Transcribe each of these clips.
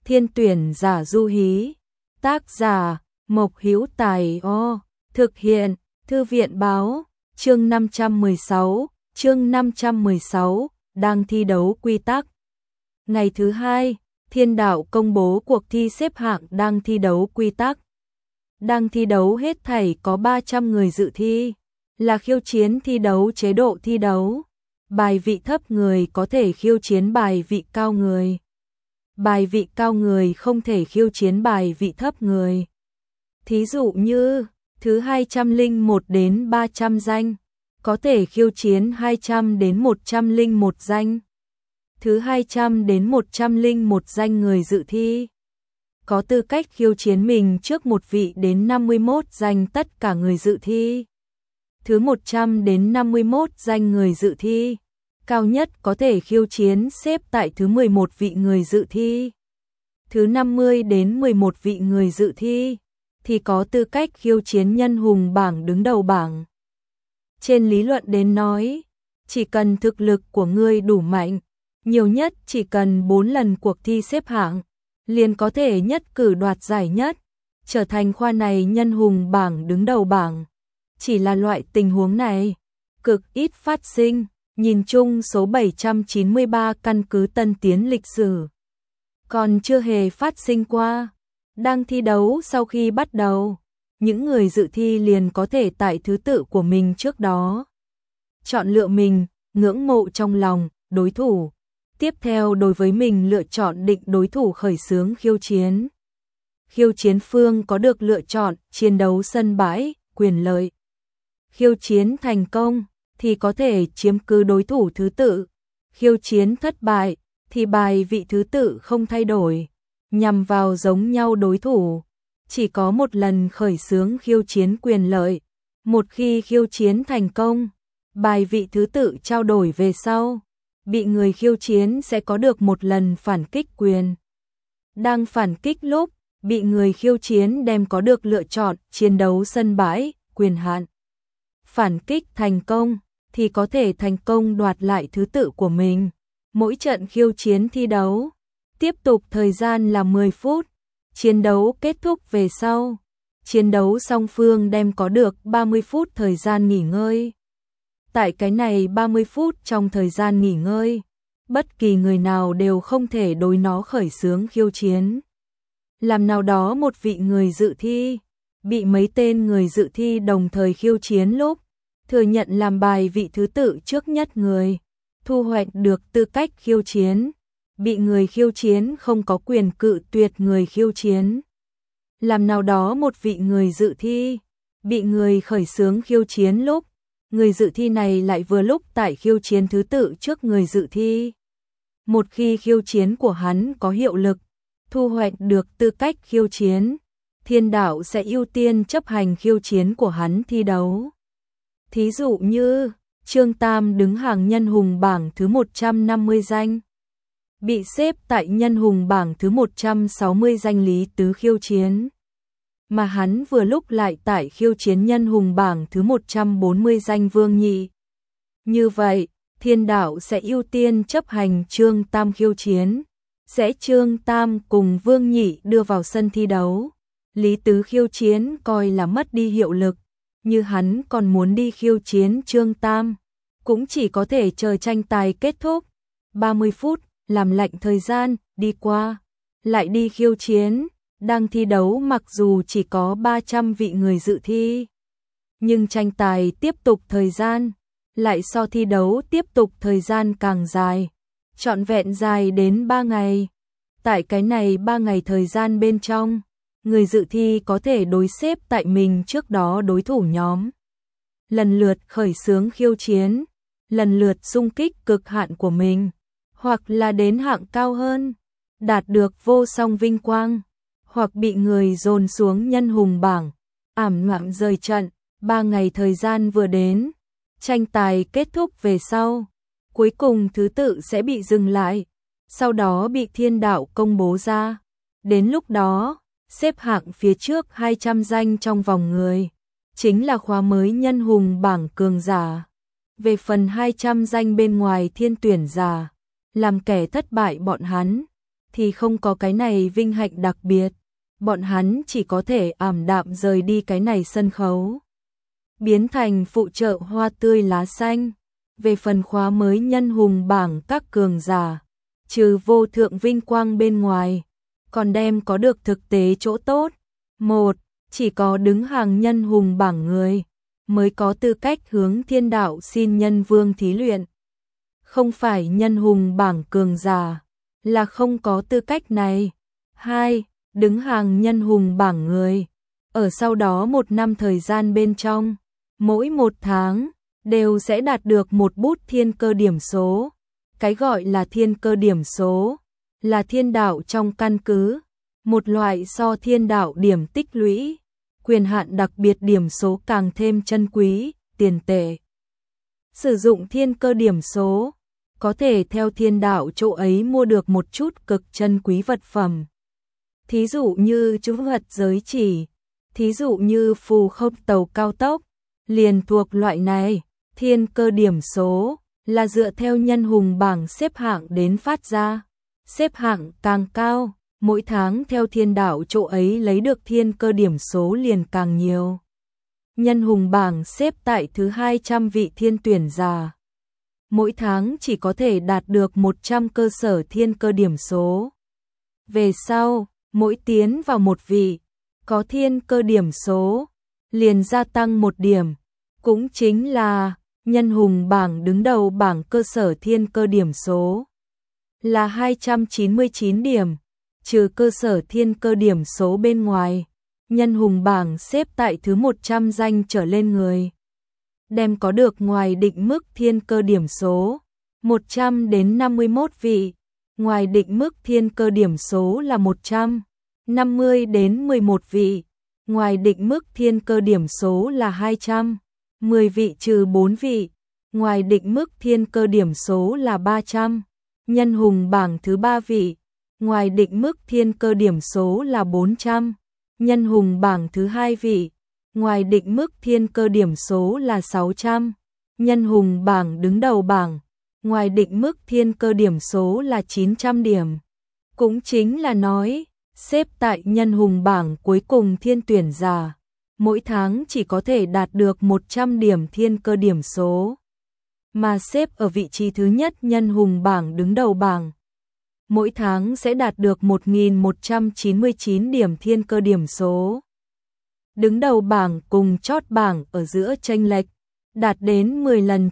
Thiên tuyển giả Du Hí. Tác giả Mộc Hữu Tài. Thực hiện Thư viện báo. Chương 516, đang thi đấu quy tắc. Ngày thứ hai, Thiên đạo công bố cuộc thi xếp hạng đang thi đấu quy tắc. Đang thi đấu hết thảy có 300 người dự thi, là khiêu chiến thi đấu chế độ thi đấu. Bài vị thấp người có thể khiêu chiến bài vị cao người. Bài vị cao người không thể khiêu chiến bài vị thấp người. Thí dụ như, thứ 201 đến 300 danh, có thể khiêu chiến 200 đến 101 danh. Thứ 200 đến 101 danh người dự thi có tư cách khiêu chiến mình trước một vị đến 51 danh tất cả người dự thi. Thứ 100 đến 51 danh người dự thi, cao nhất có thể khiêu chiến xếp tại thứ 11 vị người dự thi. Thứ 50 đến 11 vị người dự thi thì có tư cách khiêu chiến nhân hùng bảng đứng đầu bảng. Trên lý luận đến nói, chỉ cần thực lực của ngươi đủ mạnh, nhiều nhất chỉ cần 4 lần cuộc thi xếp hạng, liền có thể nhất cử đoạt giải nhất, trở thành khoa này nhân hùng bảng đứng đầu bảng. Chỉ là loại tình huống này cực ít phát sinh, nhìn chung số 793 căn cứ tân tiến lịch sử còn chưa hề phát sinh qua. Đang thi đấu sau khi bắt đầu, những người dự thi liền có thể tại thứ tự của mình trước đó chọn lựa mình ngưỡng mộ trong lòng đối thủ. Tiếp theo đối với mình lựa chọn định đối thủ khởi xướng khiêu chiến. Khiêu chiến phương có được lựa chọn chiến đấu sân bãi, quyền lợi. Khiêu chiến thành công thì có thể chiếm cứ đối thủ thứ tự. Khiêu chiến thất bại thì bài vị thứ tự không thay đổi, nhằm vào giống nhau đối thủ. Chỉ có một lần khởi xướng khiêu chiến quyền lợi. Một khi khiêu chiến thành công, bài vị thứ tự trao đổi về sau, bị người khiêu chiến sẽ có được một lần phản kích quyền. Đang phản kích lúc, bị người khiêu chiến đem có được lựa chọn chiến đấu sân bãi, quyền hạn. Phản kích thành công thì có thể thành công đoạt lại thứ tự của mình. Mỗi trận khiêu chiến thi đấu tiếp tục thời gian là 10 phút. Chiến đấu kết thúc về sau, chiến đấu song phương đem có được 30 phút thời gian nghỉ ngơi. Tại cái này 30 phút trong thời gian nghỉ ngơi, bất kỳ người nào đều không thể đối nó khởi xướng khiêu chiến. Làm nào đó một vị người dự thi bị mấy tên người dự thi đồng thời khiêu chiến lúc, thừa nhận làm bài vị thứ tự trước nhất người, thu hoạch được tư cách khiêu chiến. Bị người khiêu chiến không có quyền cự tuyệt người khiêu chiến. Làm nào đó một vị người dự thi bị người khởi xướng khiêu chiến lúc, người dự thi này lại vừa lúc tại khiêu chiến thứ tự trước người dự thi. Một khi khiêu chiến của hắn có hiệu lực, thu hoạch được tư cách khiêu chiến, thiên đạo sẽ ưu tiên chấp hành khiêu chiến của hắn thi đấu. Thí dụ như, Trương Tam đứng hàng nhân hùng bảng thứ 150 danh. Bị xếp tại nhân hùng bảng thứ 160 danh Lý Tứ khiêu chiến. Mà hắn vừa lúc lại tại khiêu chiến nhân hùng bảng thứ 140 danh Vương Nhị. Như vậy, thiên đạo sẽ ưu tiên chấp hành Trương Tam khiêu chiến. Sẽ Trương Tam cùng Vương Nhị đưa vào sân thi đấu. Lý Tứ khiêu chiến coi là mất đi hiệu lực. Như hắn còn muốn đi khiêu chiến Trương Tam, cũng chỉ có thể chờ tranh tài kết thúc. 30 phút. Làm lạnh thời gian, đi qua, lại đi khiêu chiến. Đang thi đấu mặc dù chỉ có 300 vị người dự thi, nhưng tranh tài tiếp tục thời gian, lại so thi đấu tiếp tục thời gian càng dài, trọn vẹn dài đến 3 ngày. Tại cái này 3 ngày thời gian bên trong, người dự thi có thể đối xếp tại mình trước đó đối thủ nhóm. Lần lượt khởi xướng khiêu chiến, lần lượt xung kích cực hạn của mình. Hoặc là đến hạng cao hơn, đạt được vô song vinh quang, hoặc bị người dồn xuống nhân hùng bảng, ảm đạm rời trận. 3 ngày thời gian vừa đến, tranh tài kết thúc về sau, cuối cùng thứ tự sẽ bị dừng lại, sau đó bị thiên đạo công bố ra. Đến lúc đó, xếp hạng phía trước 200 danh trong vòng người, chính là khóa mới nhân hùng bảng cường giả. Về phần 200 danh bên ngoài thiên tuyển giả, làm kẻ thất bại bọn hắn, thì không có cái này vinh hạnh đặc biệt, bọn hắn chỉ có thể ảm đạm rời đi cái này sân khấu, biến thành phụ trợ hoa tươi lá xanh. Về phần khóa mới nhân hùng bảng các cường giả, trừ vô thượng vinh quang bên ngoài, còn đem có được thực tế chỗ tốt. Một, chỉ có đứng hàng nhân hùng bảng người mới có tư cách hướng thiên đạo xin nhân vương thí luyện. Không phải nhân hùng bảng cường giả là không có tư cách này. Hai, đứng hàng nhân hùng bảng người ở sau đó 1 năm thời gian bên trong, mỗi 1 tháng đều sẽ đạt được một bút thiên cơ điểm số. Cái gọi là thiên cơ điểm số là thiên đạo trong căn cứ, một loại so thiên đạo điểm tích lũy, quyền hạn đặc biệt điểm số càng thêm chân quý, tiền tệ. Sử dụng thiên cơ điểm số, có thể theo thiên đạo chỗ ấy mua được một chút cực chân quý vật phẩm. Thí dụ như chú vật giới chỉ, thí dụ như phù không tàu cao tốc, liền thuộc loại này. Thiên cơ điểm số là dựa theo nhân hùng bảng xếp hạng đến phát ra, xếp hạng càng cao, mỗi tháng theo thiên đạo chỗ ấy lấy được thiên cơ điểm số liền càng nhiều. Nhân hùng bảng xếp tại thứ 200 vị thiên tuyển giả, mỗi tháng chỉ có thể đạt được 100 cơ sở thiên cơ điểm số. Về sau, mỗi tiến vào một vị có thiên cơ điểm số liền gia tăng 1 điểm, cũng chính là nhân hùng bảng đứng đầu bảng cơ sở thiên cơ điểm số là 299 điểm, trừ cơ sở thiên cơ điểm số bên ngoài, nhân hùng bảng xếp tại thứ 100 danh trở lên người đem có được ngoài định mức thiên cơ điểm số 100 đến 51 vị, ngoài định mức thiên cơ điểm số là 150 đến 11 vị, ngoài định mức thiên cơ điểm số là 210 vị trừ 4 vị, ngoài định mức thiên cơ điểm số là 300, nhân hùng bảng thứ 3 vị, ngoài định mức thiên cơ điểm số là 400, nhân hùng bảng thứ 2 vị, ngoài định mức thiên cơ điểm số là 600, nhân hùng bảng đứng đầu bảng, ngoài định mức thiên cơ điểm số là 900 điểm. Cũng chính là nói, xếp tại nhân hùng bảng cuối cùng thiên tuyển giả, mỗi tháng chỉ có thể đạt được 100 điểm thiên cơ điểm số. Mà xếp ở vị trí thứ nhất nhân hùng bảng đứng đầu bảng, mỗi tháng sẽ đạt được 1.199 điểm thiên cơ điểm số. Đứng đầu bảng cùng chót bảng ở giữa chênh lệch đạt đến 10 lần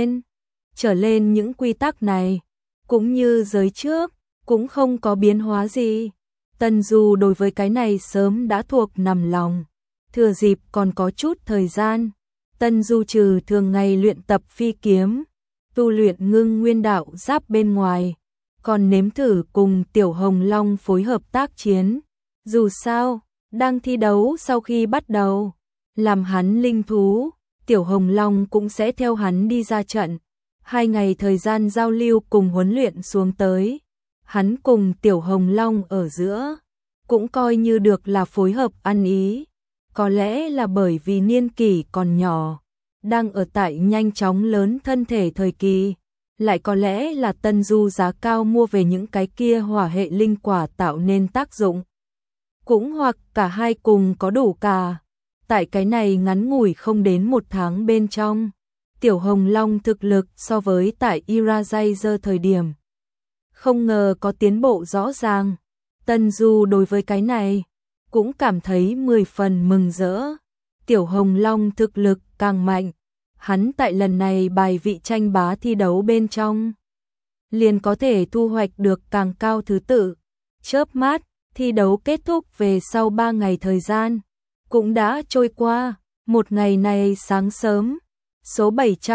trở lên những quy tắc này, cũng như giới trước, cũng không có biến hóa gì. Tần Du đối với cái này sớm đã thuộc nằm lòng, thừa dịp còn có chút thời gian, Tần Du trừ thường ngày luyện tập phi kiếm, tu luyện ngưng nguyên đạo giáp bên ngoài, còn nếm thử cùng Tiểu Hồng Long phối hợp tác chiến. Dù sao, đang thi đấu sau khi bắt đầu, làm hắn linh thú, Tiểu Hồng Long cũng sẽ theo hắn đi ra trận. 2 ngày thời gian giao lưu cùng huấn luyện xuống tới, hắn cùng Tiểu Hồng Long ở giữa, cũng coi như được là phối hợp ăn ý. Có lẽ là bởi vì niên kỷ còn nhỏ, đang ở tại nhanh chóng lớn thân thể thời kỳ, lại có lẽ là Tần Du giá cao mua về những cái kia hỏa hệ linh quả tạo nên tác dụng. Cũng hoặc cả hai cùng có đủ cả. Tại cái này ngắn ngủi không đến 1 tháng bên trong, Tiểu Hồng Long thực lực so với tại Irajazer thời điểm, không ngờ có tiến bộ rõ ràng. Tần Du đối với cái này cũng cảm thấy 10 phần mừng rỡ. Tiểu Hồng Long thực lực càng mạnh, hắn tại lần này bài vị tranh bá thi đấu bên trong, liền có thể thu hoạch được càng cao thứ tự. Chớp mắt, thi đấu kết thúc về sau 3 ngày thời gian, cũng đã trôi qua. Một ngày này sáng sớm, số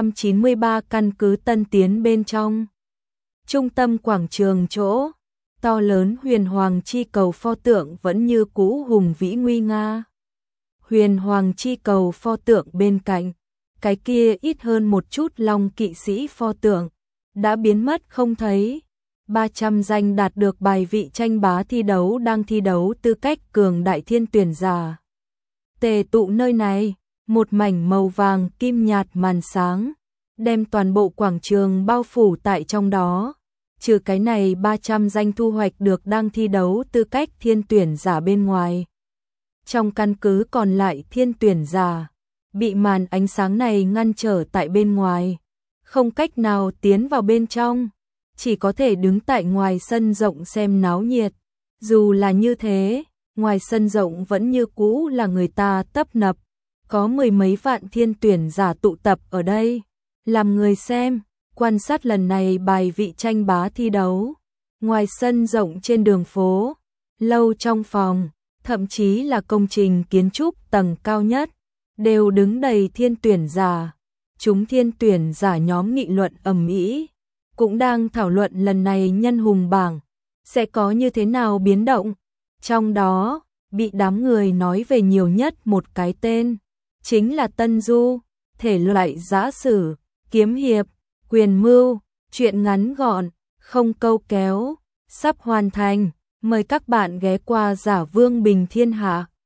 793 căn cứ Tân Tiến bên trong, trung tâm quảng trường chỗ, to lớn huyền hoàng chi cầu pho tượng vẫn như cũ hùng vĩ nguy nga. Huyền hoàng chi cầu pho tượng bên cạnh, cái kia ít hơn một chút long kỵ sĩ pho tượng, đã biến mất không thấy. 300 danh đạt được bài vị tranh bá thi đấu đang thi đấu tư cách cường đại thiên tuyển giả. Tề tụ nơi này, một mảnh màu vàng kim nhạt màn sáng, đem toàn bộ quảng trường bao phủ tại trong đó. Trừ cái này 300 danh thu hoạch được đang thi đấu tư cách thiên tuyển giả bên ngoài. Trong căn cứ còn lại thiên tuyển giả, bị màn ánh sáng này ngăn trở tại bên ngoài, không cách nào tiến vào bên trong, chỉ có thể đứng tại ngoài sân rộng xem náo nhiệt. Dù là như thế, ngoài sân rộng vẫn như cũ là người ta tấp nập, có mười mấy vạn thiên tuyển giả tụ tập ở đây, làm người xem, quan sát lần này bài vị tranh bá thi đấu. Ngoài sân rộng trên đường phố, lâu trong phòng, thậm chí là công trình kiến trúc tầng cao nhất, đều đứng đầy thiên tuyển giả. Chúng thiên tuyển giả nhóm nghị luận ầm ĩ, cũng đang thảo luận lần này nhân hùng bảng sẽ có như thế nào biến động. Trong đó, bị đám người nói về nhiều nhất một cái tên, chính là Tân Du, thể loại giã sử, kiếm hiệp, quyền mưu, truyện ngắn gọn, không câu kéo, sắp hoàn thành. Mời các bạn ghé qua Giả Vương Bình Thiên Hạ.